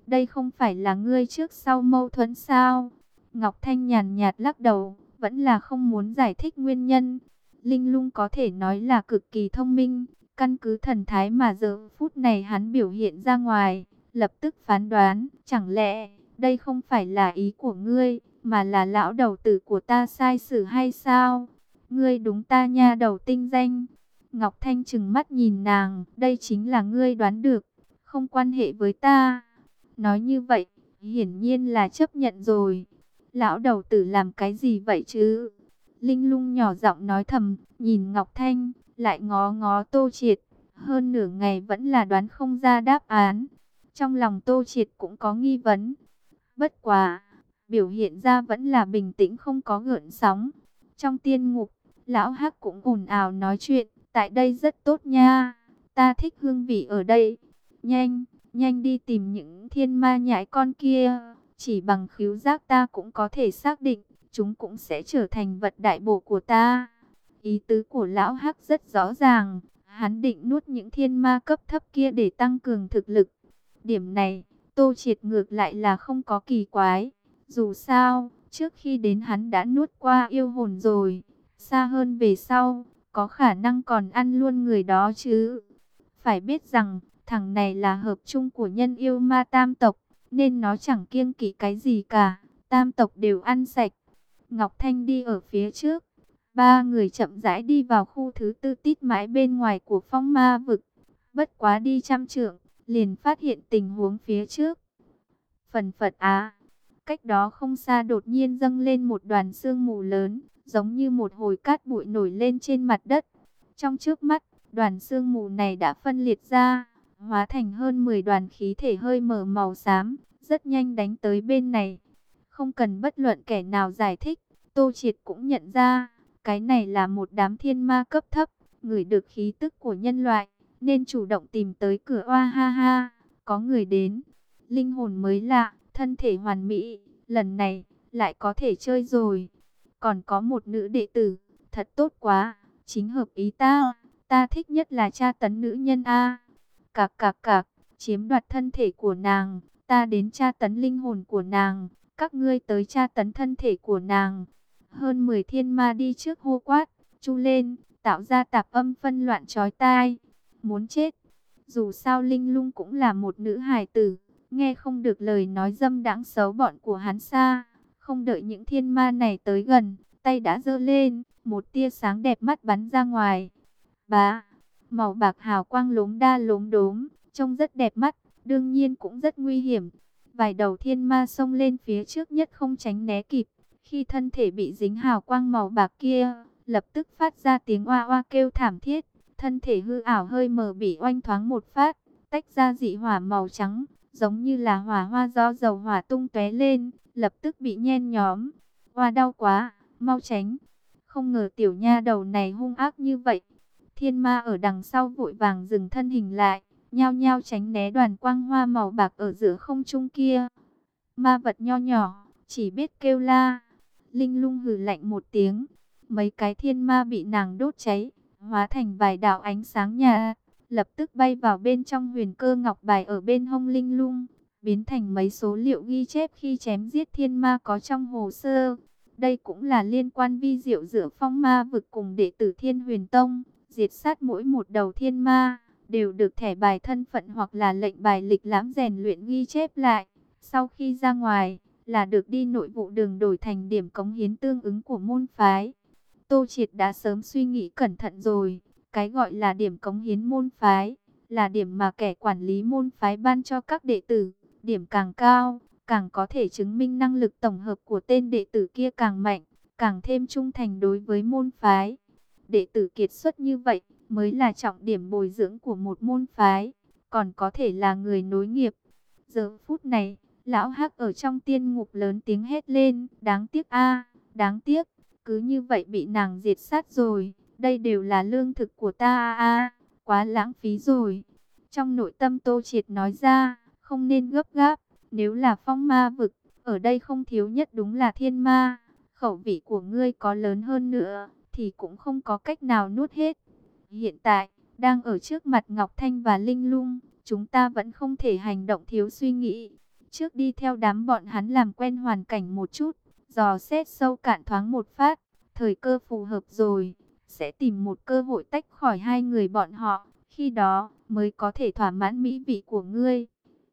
đây không phải là ngươi trước sau mâu thuẫn sao? Ngọc Thanh nhàn nhạt lắc đầu, vẫn là không muốn giải thích nguyên nhân. Linh Lung có thể nói là cực kỳ thông minh, căn cứ thần thái mà giờ phút này hắn biểu hiện ra ngoài, lập tức phán đoán, chẳng lẽ đây không phải là ý của ngươi, mà là lão đầu tử của ta sai sử hay sao? Ngươi đúng ta nha đầu tinh danh. Ngọc Thanh trừng mắt nhìn nàng, đây chính là ngươi đoán được, không quan hệ với ta. Nói như vậy, hiển nhiên là chấp nhận rồi. Lão đầu tử làm cái gì vậy chứ? Linh Lung nhỏ giọng nói thầm, nhìn Ngọc Thanh, lại ngó ngó Tô Triệt. Hơn nửa ngày vẫn là đoán không ra đáp án. Trong lòng Tô Triệt cũng có nghi vấn. Bất quá, biểu hiện ra vẫn là bình tĩnh không có gợn sóng. Trong tiên ngục, Lão Hắc cũng ồn ào nói chuyện. Tại đây rất tốt nha. Ta thích hương vị ở đây. Nhanh, nhanh đi tìm những thiên ma nhãi con kia. Chỉ bằng khứu giác ta cũng có thể xác định, chúng cũng sẽ trở thành vật đại bổ của ta. Ý tứ của Lão Hắc rất rõ ràng. Hắn định nuốt những thiên ma cấp thấp kia để tăng cường thực lực. Điểm này, Tô Triệt ngược lại là không có kỳ quái. Dù sao, trước khi đến hắn đã nuốt qua yêu hồn rồi. Xa hơn về sau, có khả năng còn ăn luôn người đó chứ. Phải biết rằng, thằng này là hợp chung của nhân yêu ma tam tộc, nên nó chẳng kiêng kỵ cái gì cả. Tam tộc đều ăn sạch. Ngọc Thanh đi ở phía trước. Ba người chậm rãi đi vào khu thứ tư tít mãi bên ngoài của phong ma vực. Bất quá đi trăm trượng, liền phát hiện tình huống phía trước. Phần phật á, cách đó không xa đột nhiên dâng lên một đoàn sương mù lớn, giống như một hồi cát bụi nổi lên trên mặt đất. Trong trước mắt, đoàn sương mù này đã phân liệt ra, hóa thành hơn mười đoàn khí thể hơi mờ màu xám, rất nhanh đánh tới bên này. Không cần bất luận kẻ nào giải thích, Tô Triệt cũng nhận ra, cái này là một đám thiên ma cấp thấp, ngửi được khí tức của nhân loại, nên chủ động tìm tới cửa. Oa ha ha, có người đến, linh hồn mới lạ, thân thể hoàn mỹ, lần này lại có thể chơi rồi. Còn có một nữ đệ tử, thật tốt quá, chính hợp ý ta, ta thích nhất là tra tấn nữ nhân a. Cạc cạc cạc, chiếm đoạt thân thể của nàng, ta đến tra tấn linh hồn của nàng, các ngươi tới tra tấn thân thể của nàng. Hơn mười thiên ma đi trước hô quát, chu lên, tạo ra tạp âm phân loạn chói tai. Muốn chết. Dù sao Linh Lung cũng là một nữ hài tử, nghe không được lời nói dâm đãng xấu bọn của hắn xa. Không đợi những thiên ma này tới gần, tay đã giơ lên, một tia sáng đẹp mắt bắn ra ngoài. Bá, màu bạc hào quang lốm đa lốm đốm, trông rất đẹp mắt, đương nhiên cũng rất nguy hiểm. Vài đầu thiên ma xông lên phía trước nhất không tránh né kịp. Khi thân thể bị dính hào quang màu bạc kia, lập tức phát ra tiếng oa oa kêu thảm thiết. Thân thể hư ảo hơi mờ bị oanh thoáng một phát, tách ra dị hỏa màu trắng, giống như là hỏa hoa do dầu hỏa tung tóe lên, lập tức bị nhen nhóm. Oa đau quá, mau tránh. Không ngờ tiểu nha đầu này hung ác như vậy. Thiên ma ở đằng sau vội vàng dừng thân hình lại, nhao nhao tránh né đoàn quang hoa màu bạc ở giữa không trung kia. Ma vật nho nhỏ, chỉ biết kêu la. Linh Lung hừ lạnh một tiếng, mấy cái thiên ma bị nàng đốt cháy, hóa thành vài đạo ánh sáng nhà, lập tức bay vào bên trong huyền cơ ngọc bài ở bên hông Linh Lung, biến thành mấy số liệu ghi chép khi chém giết thiên ma có trong hồ sơ. Đây cũng là liên quan vi diệu giữa phong ma vực cùng đệ tử Thiên Huyền Tông, diệt sát mỗi một đầu thiên ma, đều được thẻ bài thân phận hoặc là lệnh bài lịch lãm rèn luyện ghi chép lại. Sau khi ra ngoài, là được đi nội vụ đường đổi thành điểm cống hiến tương ứng của môn phái. Tô Triệt đã sớm suy nghĩ cẩn thận rồi, cái gọi là điểm cống hiến môn phái, là điểm mà kẻ quản lý môn phái ban cho các đệ tử, điểm càng cao, càng có thể chứng minh năng lực tổng hợp của tên đệ tử kia càng mạnh, càng thêm trung thành đối với môn phái. Đệ tử kiệt xuất như vậy, mới là trọng điểm bồi dưỡng của một môn phái, còn có thể là người nối nghiệp. Giờ phút này, Lão Hắc ở trong tiên ngục lớn tiếng hét lên, đáng tiếc a, đáng tiếc, cứ như vậy bị nàng diệt sát rồi, đây đều là lương thực của ta a, a, quá lãng phí rồi. Trong nội tâm Tô Triệt nói ra, không nên gấp gáp, nếu là phong ma vực, ở đây không thiếu nhất đúng là thiên ma, khẩu vị của ngươi có lớn hơn nữa, thì cũng không có cách nào nuốt hết. Hiện tại, đang ở trước mặt Ngọc Thanh và Linh Lung, chúng ta vẫn không thể hành động thiếu suy nghĩ. Trước đi theo đám bọn hắn làm quen hoàn cảnh một chút, dò xét sâu cạn thoáng một phát, thời cơ phù hợp rồi, sẽ tìm một cơ hội tách khỏi hai người bọn họ, khi đó mới có thể thỏa mãn mỹ vị của ngươi.